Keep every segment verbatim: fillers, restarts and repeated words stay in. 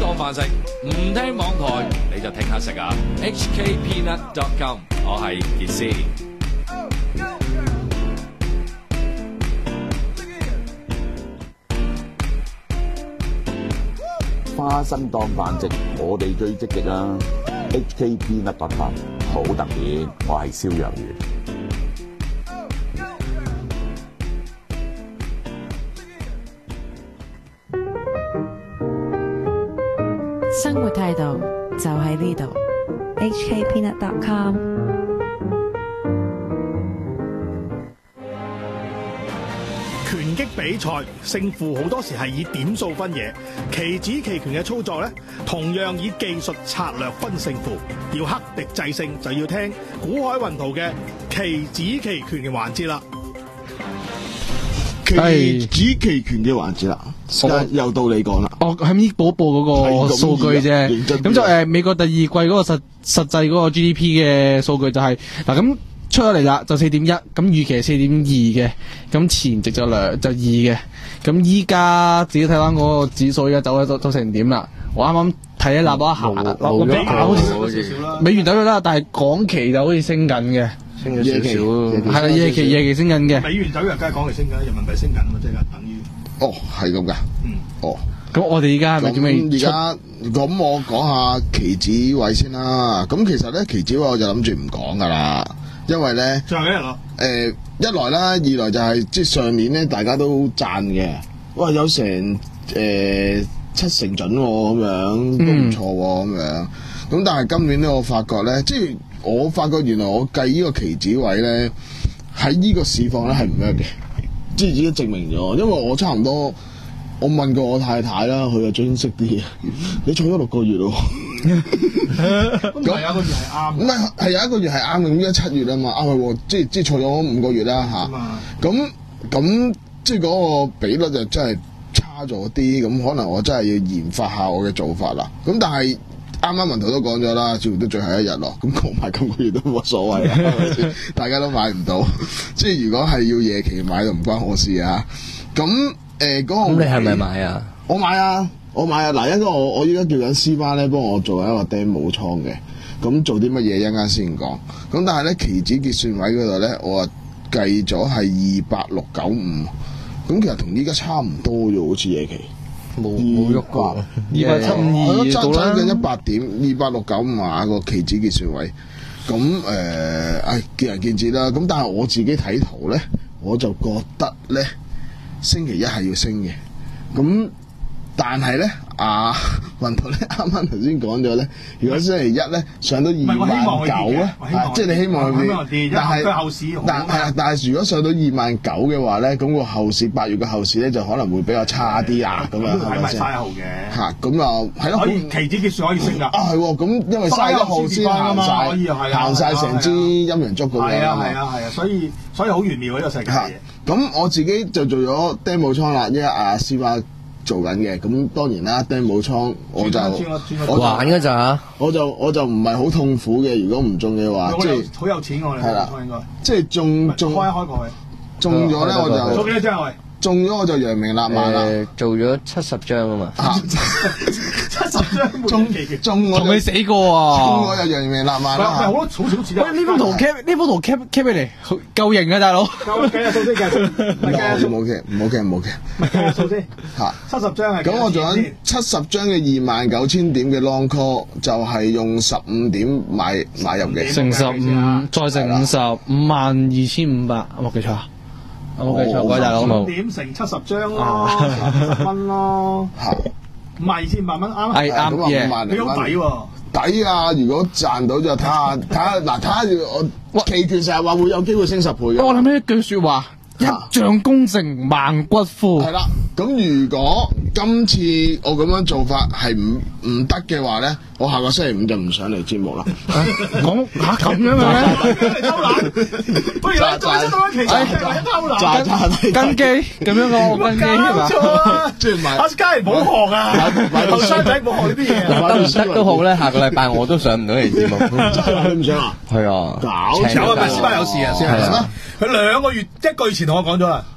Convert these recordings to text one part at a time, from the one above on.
當飯食，唔聽網台你就聽下食啊 ！H K Peanut dot com， 我係傑斯。 花生當飯食，我哋最積極啊 ！H K Peanut dot com 好特別，我係燒羊魚。 生活態度就喺呢度 ，H K Peanut dot com。 拳擊比賽勝負好多時係以點數分野，棋子棋拳嘅操作咧，同樣以技術策略分勝負。要克敵制勝，就要聽古海雲圖嘅棋子棋拳嘅環節啦。 棋子棋拳嘅環節啦，又到你講啦。 哦，喺呢補報嗰個數據啫。咁就誒、呃、美國第二季嗰個實實際嗰個 G D P 嘅數據就係嗱咁出咗嚟啦，就四點一，咁預期係四點二嘅，咁前值就兩就二嘅。咁依家自己睇翻嗰個指數，而家走咗走成點啦？我啱啱睇一立咗一下，落咗好似美元走咗啦，但係港期就好似升緊嘅。升咗少少，係啦，夜期夜期升緊嘅。 美元走弱，梗係講嚟升緊，人民幣升緊嘛，即係等於。 哦，係咁噶。 嗯。 哦。 咁我哋而家係咪點樣？ 而家咁我講下棋子位先啦。咁其實咧棋子位我就諗住唔講噶啦，因為咧。仲有幾日咯？誒、呃，一來啦，二來就係、是、即係上年咧，大家都讚嘅，哇，有成誒、呃、七成準咁、哦、樣，都唔錯喎咁樣。咁但係今年咧，我發覺咧，即係。我發覺原來我計呢個棋子位咧，喺呢個市況咧係唔啱嘅，即係已經證明咗。因為我差唔多，我問過我太太啦，佢就最識啲嘢。你坐咗六個月咯， 咁係有一個月係啱， 唔係係有一個月係啱嘅。咁而家七月啊嘛，啱係即係即係坐咗五個月啦嚇。咁咁即係嗰個比率就真係差咗啲。咁可能我真係要研發下我嘅做法啦。咁但係。啱啱文圖都講咗啦，似乎都最後一日咯，咁講埋今個月都冇所謂啦，係咪先？大家都買唔到，即係如果係要夜期買就唔關我事啊。咁誒嗰個，咁你係咪買啊？我買啊，我買啊！嗱，因為我我依家叫緊 C 班咧，幫我做一個 demo 倉嘅，咁做啲乜嘢一陣間先講。咁但係咧期指結算位嗰度咧，我啊計咗係二八六九五，咁其實同依家差唔多啫，好似夜期。冇冇喐過，二百七五二到啦，爭緊一百點，二百六九五啊個期指結算位，咁誒，唉見仁見智啦。咁但係我自己睇圖咧，我就覺得咧，星期一係要升嘅，咁但係咧，阿雲圖咧啱啱頭先講咗咧，如果星期一咧上到二萬九咧，即係你希望佢跌，但係後市， 但係啦，但係如果上到二萬九嘅話咧，咁個後市八月嘅後市咧就可能會比較差啲啦，咁樣係咪先？ 嘥號嘅嚇， 咁又係咯，可以期指結算可以升㗎。啊係喎，咁因為嘥一號先行曬，行曬成支陰陽燭咁樣。 係啊係啊係啊，所以所以好玄妙呢個世界嘅嘢。 咁我自己就做咗 demo 倉啦，因為阿師傅做緊嘅，咁當然啦 demo 倉我就我玩㗎咋， 我就我就唔係好痛苦嘅，如果唔中嘅話，即係好有錢我哋，係啦，應該即係中中開一開佢， 中咗咧我就做幾多張我哋？ 中咗我就揚名立萬啦， 誒做咗七十張啊嘛， 七十張中中我同你死過啊！ 中我就揚名立萬啦， 好多好少錢。 喂，呢幅圖 cap 呢幅圖 cap cap 俾你，夠型啊大佬！ 夠計下數先，計下數。 冇嘅，冇嘅，冇嘅。 計下數先。嚇，七十張係。 咁我做緊七十張嘅二萬九千點嘅 long call，就係用十五點買買入嘅。 乘十五，再乘五十，五萬二千五百，有冇記錯啊？有冇記錯？各位大佬冇。 點乘七十張咯，十蚊咯，五萬二千五百蚊啱。 係啱嘅， 你好抵喎。 抵啊！如果賺到就睇下睇下嗱，睇下我期權成日話會有機會升十倍嘅。 我諗起一句説話。一將功成萬骨枯。 係啦，咁如果今次我咁樣做法係唔唔得嘅話咧，我下個星期五就唔上嚟節目啦。 講嚇咁樣嘅咩？ 偷懶，不如你做出咁樣期權偷懶， 跟機咁樣個我跟機係嘛？ 即係買阿嘉唔好學啊！後生仔冇學呢啲嘢。 得唔得都好咧，下個禮拜我都上唔到嚟節目。 你唔想啊？ 係啊， 搞有啊，咪師班有事啊，先係。佢兩個月一個月前同我講咗啦，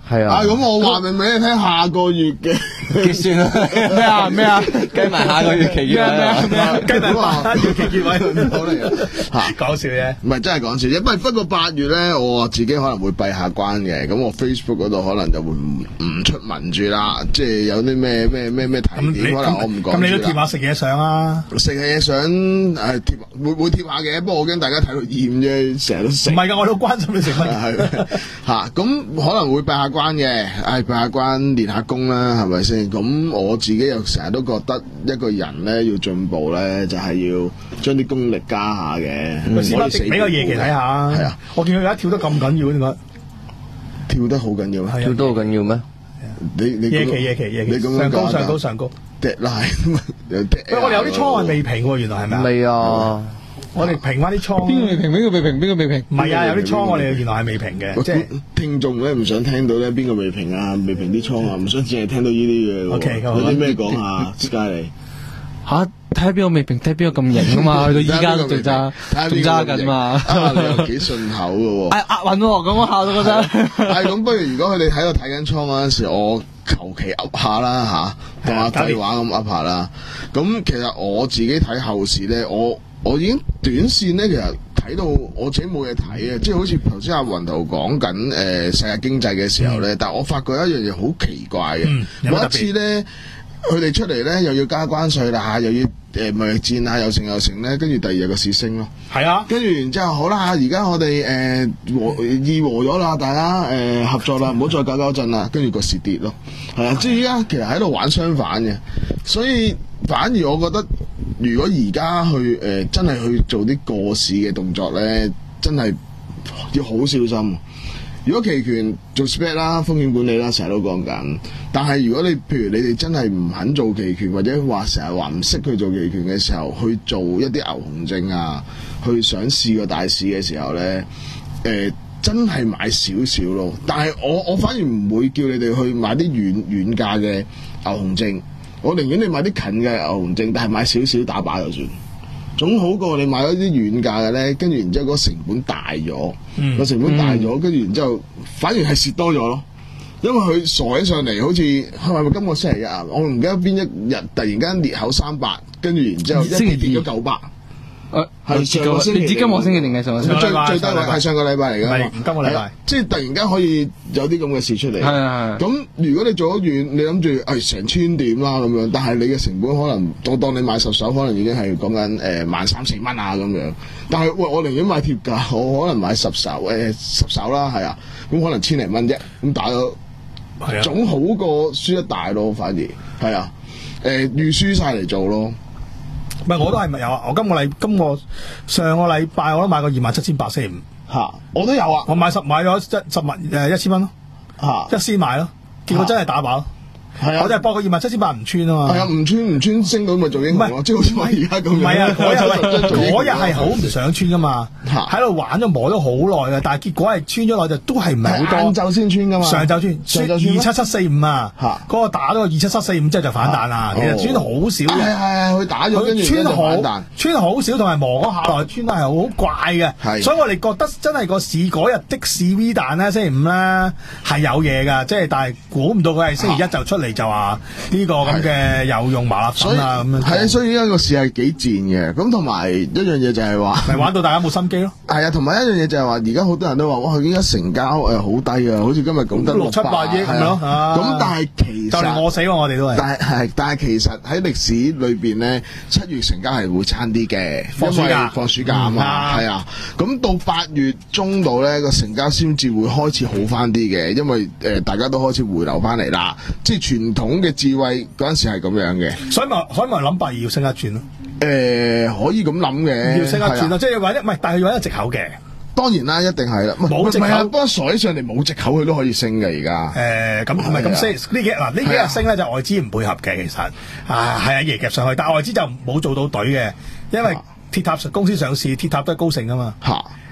係啊。 啊，咁我話明俾你聽，下個月嘅結算啦。 咩啊咩啊， 計埋下個月期月咩啊咩啊， 計埋八月期結位好嚟嚇講笑啫。 唔係真係講笑啫，不不過八月咧，我自己可能會閉下關嘅，咁我 Facebook 嗰度可能就會唔唔出文住啦，即係有啲咩咩咩咩提點，可能我唔講。 咁你都貼下食嘢相啊？ 食嘢相誒貼會會貼下嘅，不過我驚大家睇到厭啫，成日都食。 唔係㗎，我都關心你食乜係嚇，咁可能會閉下關嘅，唉閉下關練下功啦，係咪先？咁我自己又成日都覺得一個人咧要進步咧，就係要將啲功力加下嘅。 喂，試翻俾個夜期睇下。 係啊， 我見佢而家跳得咁緊要，點解？ 跳得好緊要咩？ 跳得好緊要咩？ 你你夜期夜期夜期，上高上高上高。 deadline 有 deadline。 喂，我哋有啲倉係未平喎，原來係咪啊？ 未啊！ 我哋平翻啲倉。 邊個未平？邊個未平？邊個未平？ 唔係啊，有啲倉我哋原來係未平嘅，即係聽眾咧唔想聽到咧邊個未平啊，未平啲倉啊，唔想淨係聽到呢啲嘅。 OK， 有啲咩講下？Sky 你吓，睇下邊個未平，睇下邊個咁型啊嘛，去到依家都仲揸，仲揸緊嘛。 你又幾順口嘅喎。 係押韻喎，咁我下都覺得。 係咁，不如如果佢哋喺度睇緊倉嗰陣時，我求其噏下啦嚇，當下廢話咁噏下啦。咁其實我自己睇後市咧，我我已經短線咧，其實睇到我自己冇嘢睇嘅，即係好似頭先阿雲圖講緊誒世界經濟嘅時候咧，但係我發覺一樣嘢好奇怪嘅，每一次咧。佢哋出嚟咧，又要加關稅啦，又要誒貿易戰啊，又成又成咧，跟住第二日個市升咯。 係啊， 跟住然之後好啦，而家我哋誒和議和咗啦，大家誒、呃、合作啦，唔好再搞搞震啦，跟住個市跌咯。係啊，即係依家其實喺度玩相反嘅，所以反而我覺得，如果而家去誒、呃、真係去做啲過市嘅動作咧，真係要好小心。如果期權做 spread 啦，風險管理啦，成日都講緊。但係如果你譬如你哋真係唔肯做期權，或者話成日話唔識去做期權嘅時候，去做一啲牛熊證啊，去想試個大市嘅時候咧，誒、呃、真係買少少咯。但係我我反而唔會叫你哋去買啲遠遠價嘅牛熊證，我寧願你買啲近嘅牛熊證，但係買少少打靶就算。總好過你買咗啲遠價嘅咧，跟住然之後嗰個成本大咗，個、嗯、成本大咗，跟住、嗯、然之後反而係蝕多咗咯。因為佢傻起上嚟，好似係咪今個星期日啊？我唔記得邊一日突然間裂口三百，跟住然之後一跌跌咗九百。 誒係上個星期，你知今個星期定係上個星期？ 最最低位係上個禮拜嚟㗎嘛？ 今個禮拜， 即係突然間可以有啲咁嘅事出嚟。係係。咁如果你做咗遠，你諗住誒成千點啦咁樣，但係你嘅成本可能我當你買十手，可能已經係講緊誒萬三四蚊啊咁樣。但係喂，我寧願買貼價，我可能買十手誒、呃、十手啦，係啊，咁可能千零蚊啫，咁打咗，係啊，總好過輸一大咯，反而係啊，誒預輸晒嚟做咯。 唔係，我都係咪有啊？我今個禮今個上個禮拜我都買過二萬七千八四五嚇，我都有啊。 我買十買咗一十萬誒一千蚊咯嚇，一先買咯，結果真係打靶咯。係啊，我就係博個二萬七千八唔穿啊嘛。係啊，唔穿唔穿升到咪做英雄咯，即係好似我而家咁樣。唔係啊，嗰日嗰日係好唔想穿噶嘛，喺度玩咗磨咗好耐嘅，但係結果係穿咗耐就都係唔係好多。晏晝先穿噶嘛，上晝穿，二七七四五啊，嗰個打咗個二七七四五之後就反彈啦。其實穿好少嘅，係係佢打咗跟住穿好穿好少，同埋磨嗰下來穿得係好怪嘅。所以我哋覺得真係個市嗰日的士 V 彈咧，星期五咧係有嘢㗎，即係但係估唔到佢係星期一就出嚟。就話呢個咁嘅有用麻辣粉啊咁樣，係啊，所以呢個市係幾賤嘅。咁同埋一樣嘢就係話，咪玩到大家冇心機咯。係啊，同埋一樣嘢就係話，而家好多人都話，哇，而家成交誒好低啊，好似今日講得六七百億咁咯。咁但係其實就嚟餓死喎，我哋都係。但係係，但係其實喺歷史裏邊咧，七月成交係會差啲嘅，放暑假放暑假啊嘛，係啊。咁到八月中度咧，個成交先至會開始好翻啲嘅，因為誒大家都開始回流翻嚟啦，即係傳統嘅智慧嗰陣時係咁樣嘅，所以咪所以咪諗八二要升一轉咯。誒、呃，可以咁諗嘅，要升一轉咯，即係或者唔係，但係要揾一個藉口嘅。當然啦，一定係啦，冇藉口，不過傻起上嚟冇藉口，佢都可以升嘅而家。誒，咁唔係咁升呢幾嗱呢幾日升咧就外資唔配合嘅，其實啊係啊夜夾上去，但係外資就冇做到隊嘅，因為鐵塔公司上市，鐵塔都係高盛啊嘛。嚇。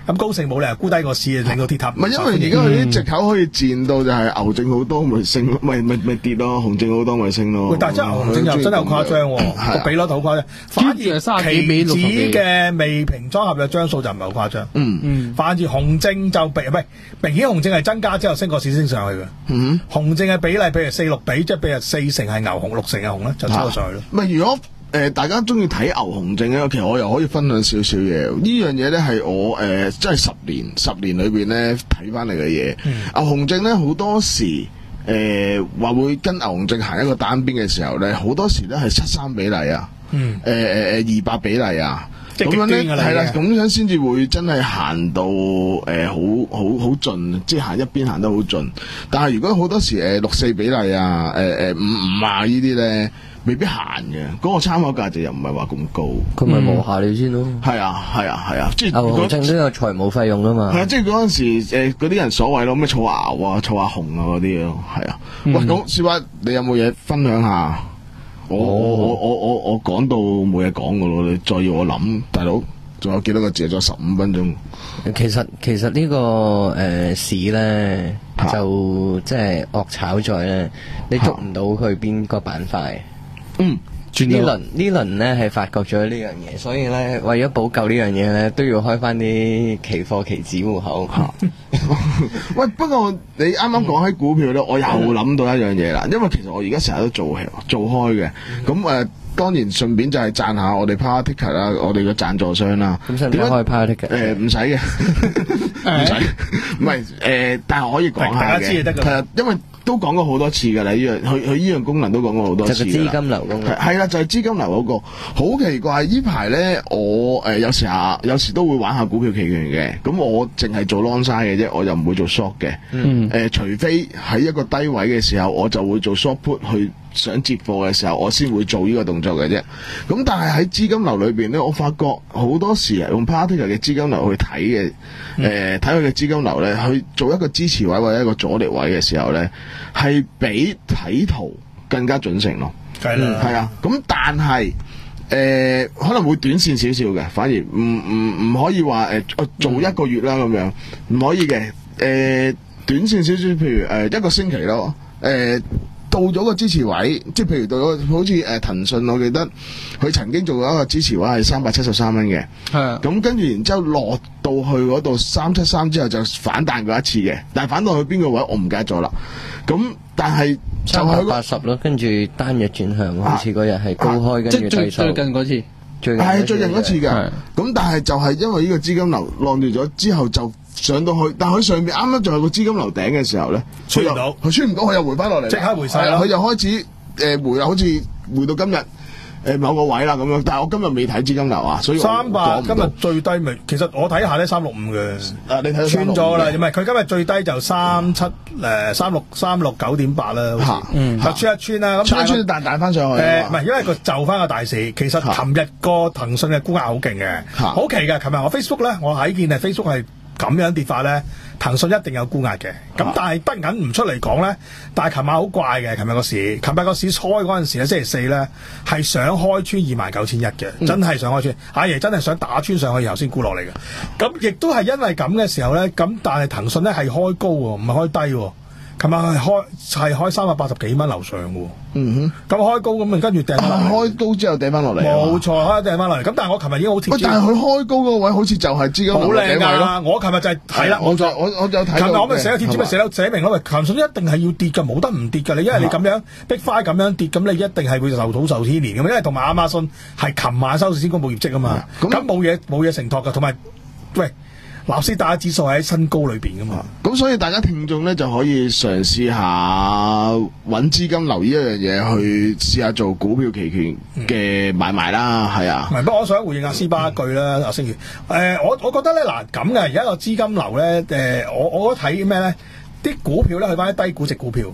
咁高盛冇理由沽低個市，令到鐵塔唔係因為而家佢啲藉口可以賤到就係牛證好多咪升咯，咪咪咪跌咯，熊證好多咪升咯。 喂，但係真係牛證又真係好誇張喎，個比率好誇張。反而期指嘅未平倉合約張數就唔係好誇張。 嗯嗯， 反而熊證就比唔係明顯熊證係增加之後升個市升上去嘅。 嗯， 熊證嘅比例譬如四六比，即係譬如四成係牛熊，六成係熊咧，就抽上去咯。 唔係如果。誒、呃，大家中意睇牛熊證咧，其實我又可以分享少少嘢。呢樣嘢咧係我誒，即、呃、係十年十年裏邊咧睇翻嚟嘅嘢。 嗯、 牛熊證咧好多時誒話、呃、會跟牛熊證行一個單邊嘅時候咧，好多時咧係七三比例啊， 嗯， 誒誒誒二百比例啊， 即係咁樣咧極端㗎啦係啦，咁樣先至會真係行到誒、呃、好好好盡，即係行一邊行得好盡。但係如果好多時誒六四比例啊，誒誒五五啊呢啲咧。未必行嘅，嗰、那個參考價值又唔係話咁高， 佢咪無下你先咯。 係啊，係啊，係啊，即係牛熊證都有財務費用噶嘛。 係啊，即係嗰陣時誒嗰啲人所謂咯，咩儲牛啊、儲下熊啊嗰啲咯，係啊。嗯、喂，咁小華你有冇嘢分享下？我、哦、我我我我我講到冇嘢講噶咯，你再要我諗，大佬仲有幾多個字？仲有十五分鐘。 其實其實、這個呃、呢個誒市咧就即係惡炒在咧，你捉唔到佢邊個板塊。 嗯， 呢輪呢輪咧係發覺咗呢樣嘢，所以咧為咗補救呢樣嘢咧，都要開翻啲期貨期指戶口。 喂，不過你啱啱講起股票咧，我又諗到一樣嘢啦，因為其實我而家成日都做做開嘅，咁誒、呃、當然順便就係讚下我哋 Power Ticket 啦，我哋嘅贊助商啦。 咁使唔使開 Power Ticket？ 誒唔使嘅，唔使，唔係誒，但係可以講下嘅， 大家知就得㗎。 係啊，因為都講過好多次㗎啦，呢樣佢佢呢樣功能都講過好多次㗎啦。 就係資金流功能。 係啦，就係、是、資金流嗰、那個。好奇怪，呢排咧我誒、呃、有時下有時都會玩下股票期權嘅。咁我淨係做 long side 嘅啫，我又唔會做 short 嘅。 嗯。誒、 呃，除非喺一個低位嘅時候，我就會做 short put 去想接貨嘅時候，我先會做呢個動作嘅啫。咁但係喺資金流裏邊咧，我發覺好多時用 Power Ticker 嘅資金流去睇嘅，誒睇佢嘅資金流咧，去做一個支持位或者一個阻力位嘅時候咧，係比睇圖更加準成咯。 係啦， 係啊。咁但係誒、呃、可能會短線少少嘅，反而唔唔唔可以話誒、呃、做一個月啦咁樣，唔可以嘅。誒、呃、短線少少，譬如誒、呃、一個星期咯，誒、呃。到咗個支持位，即係譬如到咗好似誒騰訊，我記得佢曾經做過一個支持位係三百七十三蚊嘅，係啊，咁跟住然之後落到去嗰度三七三之後就反彈過一次嘅，但係反到去邊個位我唔記得咗啦。咁但係就係八十咯，跟住單日轉向，好似嗰日係高開，跟住低收。 最近嗰次， 係最近嗰次嘅。咁但係就係因為呢個資金流浪住咗之後就上到去，但係佢上面啱啱仲有個資金流頂嘅時候咧， 穿唔到， 佢穿唔到，佢又回翻落嚟， 即刻回晒啦。 佢又開始誒、呃、回啦，好似回到今日誒、呃、某個位啦咁樣。但係我今日未睇資金流啊，所以三百今日最低咪，其實我睇下咧三六五嘅， 啊你睇穿咗啦，唔係佢今日最低就三七誒三六三六九點八啦，好似嗯，就穿一穿啦，咁穿一穿彈彈翻上去。 誒唔係，因為佢就翻個大市，其實琴日個騰訊嘅沽壓好勁嘅，好奇嘅。琴日我 Facebook 咧，我睇見係 Facebook 係咁樣跌法咧，騰訊一定有沽壓嘅。咁、啊、但係得緊唔出嚟講咧。但係琴晚好怪嘅，琴日個市，琴日個市開嗰陣時咧，星期四咧係想開穿二萬九千一嘅，真係想開穿。阿爺真係想打穿上去，然後先沽落嚟嘅。咁亦都係因為咁嘅時候咧，咁但係騰訊咧係開高喎，唔係開低喎。琴晚係開係開三百八十幾蚊樓上嘅。嗯哼，咁開高咁啊，跟住掟翻落嚟。開高之後掟翻落嚟。冇錯，開掟翻落嚟。咁但係我琴日已經好貼。喂，但係佢開高嗰個位好似就係資金好靚㗎。我琴日就係係啦，冇錯，我我有睇。琴日我咪寫咗貼紙咪寫寫明咯，喂，騰訊一定係要跌㗎，冇得唔跌㗎。你因為你咁樣逼花咁樣跌，咁你一定係會受土受牽連㗎嘛。因為同埋亞馬遜係琴晚收市先公佈業績啊嘛。咁冇嘢冇嘢承托㗎，同埋喂。納斯達克指數喺新高裏邊噶嘛，咁所以大家聽眾咧就可以嘗試下揾資金流呢一樣嘢去試下做股票期權嘅買賣啦，係、嗯、啊。唔係，不過我想回應阿斯巴一句啦，阿星月，誒、呃，我我覺得咧嗱咁嘅，而家個資金流咧，誒、呃，我我覺得睇咩咧？啲股票咧去翻啲低估值股票，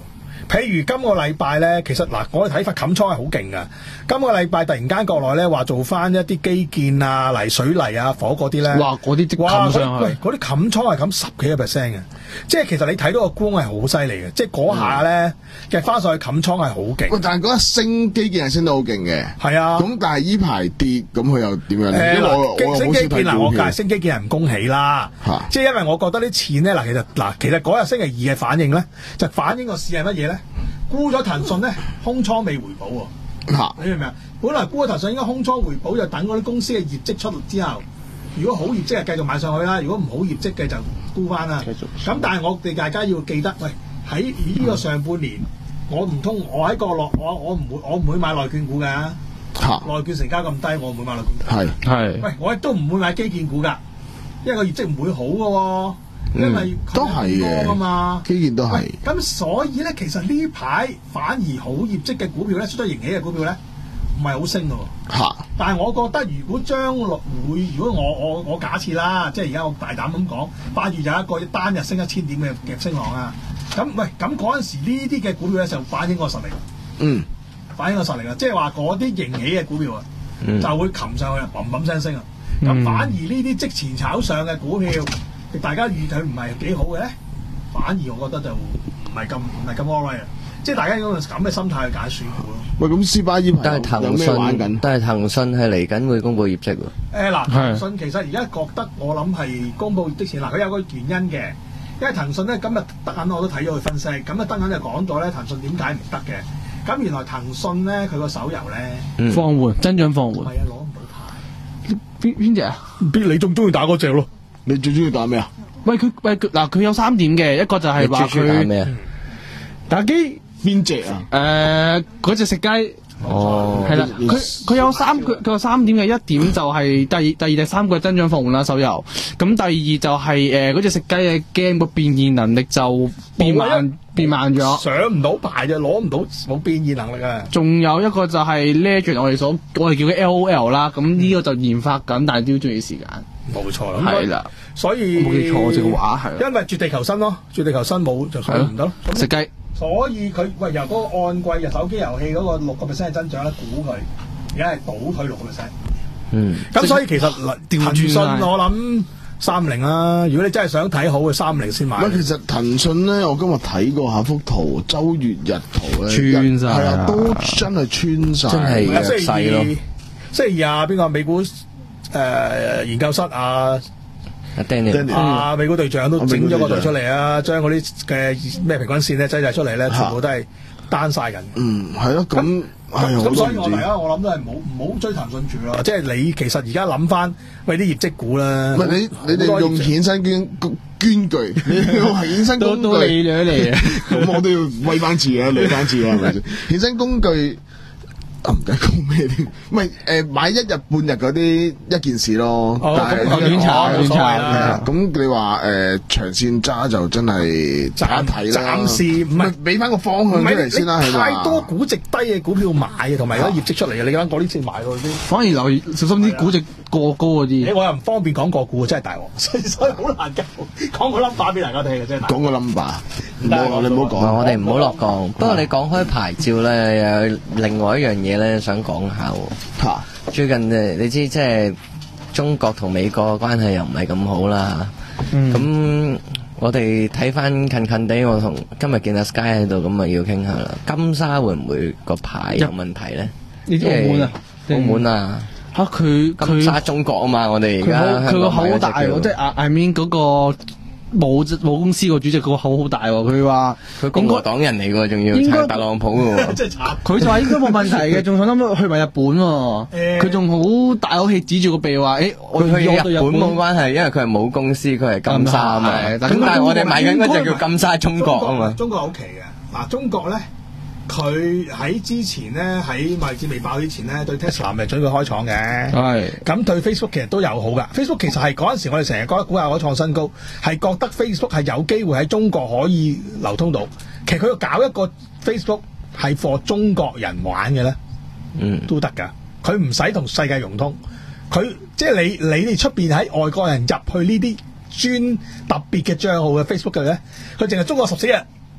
譬如今個禮拜咧，其實嗱，我哋睇法冚倉係好勁噶。今個禮拜突然間國內咧話做翻一啲基建啊、泥水泥啊、火嗰啲咧， 哇！嗰啲即冚上去， 喂，嗰啲冚倉係冚十幾個 percent 嘅，即係其實你睇到個光係好犀利嘅，即係嗰下咧嘅翻上去冚倉係好勁。 喂，但係嗰一升基建係升得好勁嘅， 係啊。 咁但係依排跌，咁佢又點樣咧？ 誒因為我我升好少睇基建嗱，我股票介升基建係唔恭喜啦，即係因為我覺得啲錢咧嗱，其實嗱，其實嗰日星期二嘅反應咧，就反映個市係乜嘢咧？沽咗騰訊咧，空倉未回補喎。 嚇， 你明唔明啊？本來沽咗騰訊應該空倉回補，就等嗰啲公司嘅業績出嚟之後，如果好業績就繼續買上去啦；如果唔好業績嘅就沽翻啦。咁但係我哋大家要記得，喂，喺呢個上半年，我唔通我喺角落，我我唔會我唔會買內券股㗎。 嚇， 內券成交咁低，我唔會買內券股。 係係。 喂，我亦都唔會買基建股㗎，因為個業績唔會好㗎喎。因為都係嘅啊嘛， 基建都係。 咁所以咧，其實呢排反而好業績嘅股票咧，出咗盈喜嘅股票咧，唔係好升咯。 嚇！ 但係我覺得，如果將來會，如果我我我假設啦，即係而家我大膽咁講，八月有一個單日升一千點嘅夾升浪啊！咁喂，咁嗰陣時呢啲嘅股票咧就反映個實力。 嗯， 反映個實力啊！即係話嗰啲盈喜嘅股票啊， 嗯、 就會擒上去啊，砰砰聲升啊！咁、嗯、反而呢啲即前炒上嘅股票，大家預計唔係幾好嘅咧，反而我覺得就唔係咁唔係咁 all right 啊！即係大家用咁嘅心態去揀選股咯。 喂，咁斯巴依排但係騰訊，但係騰訊係嚟緊會公佈業績喎。 誒嗱，騰訊其實而家覺得我諗係公佈業績前嗱，佢有個原因嘅，因為騰訊咧今日德銀我都睇咗佢分析，咁啊德銀就講咗咧騰訊點解唔得嘅。咁原來騰訊咧佢個手遊咧放緩，增長放緩。 係啊，攞唔到牌。 邊邊隻啊？ 邊你仲中意打嗰隻咯？ 你最中意打咩啊？ 喂佢喂嗱佢有三點嘅，一個就係話佢打咩啊？ 打機邊隻啊？ 誒嗰隻食雞。 哦， 係啦，佢佢有三佢佢有三點嘅，一點就係第二第二第三個增長放緩啦手遊，咁第二就係誒嗰隻食雞嘅 game 個變現能力就變慢變慢咗， 上唔到牌就攞唔到冇變現能力啊！ 仲有一個就係 Legend 我哋所我哋叫嘅 L O L 啦，咁呢個就研發緊，但係都要需要時間。 冇錯啦， 係啦， 所以冇記錯隻話係， 因為絕地求生咯，絕地求生冇就所以唔得咯， 食雞。 所以佢喂由嗰個按季嘅手機遊戲嗰個六個 percent 嘅增長咧，估佢而家係倒退六個 percent。 嗯， 咁所以其實騰訊我諗三零啦，如果你真係想睇好嘅三零先買。 喂，其實騰訊咧，我今日睇過下幅圖，周月日圖咧， 穿晒係啊，都真係穿晒， 真係弱勢咯。 星期二啊，邊個美股誒、呃、研究室啊？ 阿 Daniel 啊，美股隊長都整咗個圖出嚟啊，將嗰啲嘅咩平均線咧擠晒出嚟咧，全部都係單晒緊。 嗯，係咯，咁咁咁，所以我大家我諗都係唔好唔好追騰訊住咯。即係你其實而家諗翻，喂啲業績股啦。 唔係你你哋用衍生捐捐具，你用衍生工具都你兩嚟嘅， 咁我都要威翻字啊，嚟翻字啊，係咪先？衍生工具。啊唔計講咩添，唔係誒買一日半日嗰啲一件事咯， 哦、 但係短炒短炒啦。咁你話誒、呃、長線揸就真係揸睇啦。 暫時唔係俾翻個方向出嚟先啦，係嘛？ 太多估值低嘅股票買嘅，同埋有啲業績出嚟嘅，你啱講啲先買喎啲。 反而留意小心啲估值過高嗰啲。 我又唔方便講個股，真係大鑊，所以所以好難講講個 number 俾大家聽嘅真係。 講個 number， 唔好你唔好講。 我哋唔好落降。不過你講開牌照咧，有另外一樣嘢咧，想講下喎。 嚇！ 最近誒，你知即係中國同美國嘅關係又唔係咁好啦。咁、嗯、我哋睇翻近近地，我同今日見阿 Sky 喺度，咁啊要傾下啦。金沙會唔會個牌有問題咧？ 你知澳門啊？ 澳門啊？ 嚇佢金沙中國啊嘛！我哋而家佢個口好大喎，即係 I mean 嗰個。冇冇公司個主席個口好大喎，佢話佢共和黨人嚟喎，仲要撐特朗普喎， 真係慘。 佢就話應該冇問題嘅，仲想諗去埋日本喎。佢仲好大口氣指住個鼻話：，誒，我去日本冇關係，因為佢係冇公司，佢係金沙啊嘛。咁但係我哋買緊嗰隻叫金沙中國啊嘛。 中國好奇嘅，嗱，中國咧，佢喺之前咧，喺貿易戰未爆之前咧，對 Tesla 咪準備開廠嘅。係。咁對 Facebook 其實都有好噶。Facebook 其實係嗰陣時我哋成日覺得股價可創新高，係覺得 Facebook 係有機會喺中國可以流通到。其實佢要搞一個 Facebook 係 for 中國人玩嘅咧，嗯，都得㗎。佢唔使同世界融通，佢即係你你哋出邊喺外國人入去呢啲專特別嘅帳號嘅 Facebook 嘅咧，佢淨係中國十四日。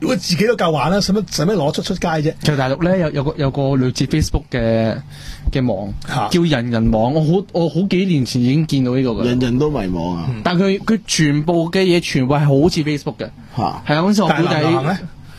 如果自己都夠玩啦，使乜使乜攞出出街啫？ 其實大陸咧有有個有個類似 Facebook 嘅嘅網，叫人人網。我好我好幾年前已經見到呢個嘅。 人人都迷網啊！ 但佢佢全部嘅嘢全部係好似 Facebook 嘅，係啊，嗰陣時我估計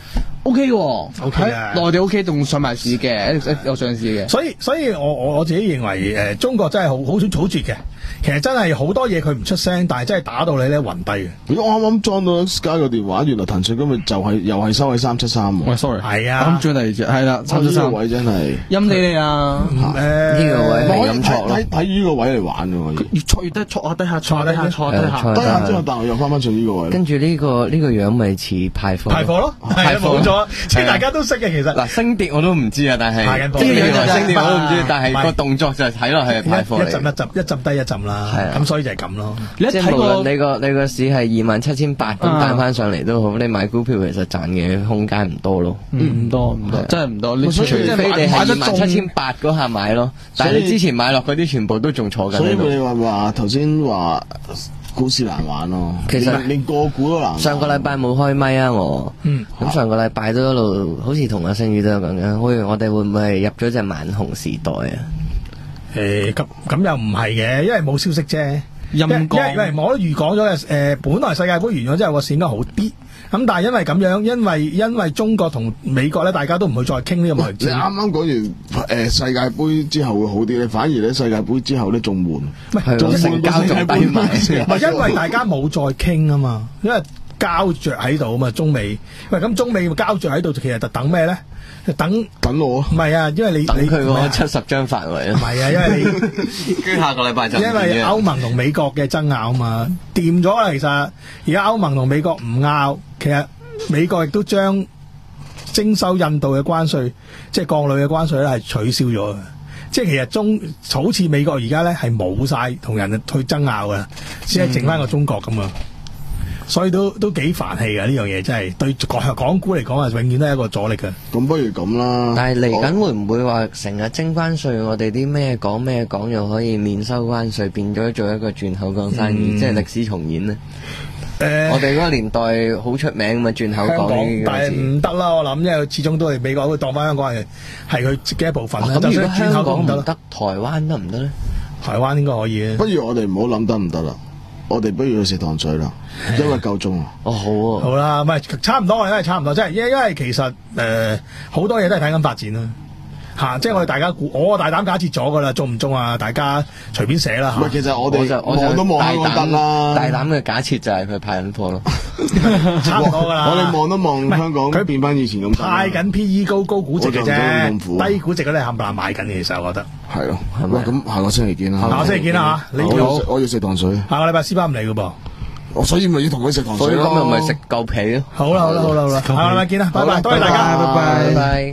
O K 喎，OK 嘅，內地 O K 仲上埋市嘅，有上市嘅。 所以所以我我我自己認為誒、呃，中國真係好好好絕嘅。其實真係好多嘢佢唔出聲，但係真係打到你咧暈低嘅。 如果我啱啱裝到 Sky 個電話，原來騰訊今日就係、是、又係收喺三七三。 喂 ，sorry， 係啊，啱轉嚟啫，係啦，三七三位真係陰你哋啊！誒， 呢個位係咁錯咯， 睇睇呢個位嚟玩嘅喎。 越錯越得，錯下低下，錯下低下，錯下低下， 低下之後，但係又翻翻上呢個位。 跟住呢個呢個樣咪似派貨， 派貨咯，係冇錯，即係大家都識嘅其實。 嗱升跌我都唔知啊，但係呢個樣升跌我都唔知，但係個動作就係睇落係派貨嚟。 一浸一浸，一浸低一浸啦，咁所以就係咁咯。 即係無論你個你個市係二萬七千八咁彈翻上嚟都好，你買股票其實賺嘅空間唔多咯， 唔多唔多，真係唔多。你除非你係二萬七千八嗰下買咯，但係你之前買落嗰啲全部都仲坐緊。 所以你話話頭先話股市難玩咯， 其實連個股都難玩。 上個禮拜冇開咪啊我，咁上個禮拜都一路好似同阿星宇都有講緊，喂我哋會唔會入咗隻萬紅時代啊？ 誒咁咁又唔係嘅，因為冇消息啫。 陰公， 因為我都預講咗嘅，誒，本來世界盃完咗之後個市應該好啲，咁但係因為咁樣，因為因為中國同美國咧，大家都唔會再傾呢個貿易戰。 你啱啱講完誒世界盃之後會好啲咧，反而咧世界盃之後咧仲悶， 唔係仲成交仲低埋， 唔係因為大家冇再傾啊嘛，因為膠着喺度啊嘛，中美喂咁中美膠着喺度，其實就等咩咧？等等我唔係啊，因為你等佢嗰七十張範圍啊， 唔係啊，因為你跟下個禮拜就因為歐盟同美國嘅爭拗啊嘛，掂咗啦。其實而家歐盟同美國唔拗，其實美國亦都將徵收印度嘅關稅，即係鋼鋁嘅關稅咧係取消咗嘅。即係其實中好似美國而家咧係冇晒同人去爭拗嘅，只係剩翻個中國咁啊。所以都都幾煩氣嘅呢樣嘢，真係對港港股嚟講啊，永遠都係一個阻力嘅。 咁不如咁啦。 但係嚟緊會唔會話成日徵關稅，我哋啲咩講咩講又可以免收關稅，變咗做一個轉口港生意，嗯、即係歷史重演呢？誒、呃，我哋嗰個年代好出名嘛，轉口港呢個字。但係唔得啦，我諗，因為始終都係美國會當翻香港係係佢自己一部分啦。咁、啊、如果香港唔得，台灣得唔得咧？台灣應該可以啊。不如我哋唔好諗得唔得啦。我哋不如去食糖水啦，因為夠鐘啊！哦，好啊，好啦，唔係差唔多，我哋都係差唔多，即係因因為其實誒好、呃、多嘢都係睇緊發展啦，吓、啊，即係我哋大家估，我大膽假設咗噶啦，中唔中啊？大家隨便寫啦吓。唔係，其實我哋望都望香港得啦。大膽嘅假設就係佢派緊貨咯，差唔多噶啦。我哋望都望香港，佢變翻以前咁。派緊 P E 高高估值嘅啫，低估值嗰啲冚唪唥買緊嘅，其實我覺得。係咯，係咪？咁下個星期見啦。下個星期見啦吓，你要我要食糖水。下個禮拜師班唔嚟噶噃，我所以咪要同佢食糖水咯。所以今日咪食夠皮咯。好啦好啦好啦好啦，下個禮拜見啦，拜拜，多謝大家，拜拜拜拜。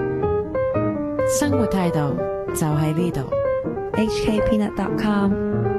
生活態度就喺呢度，H K Peanut dot com。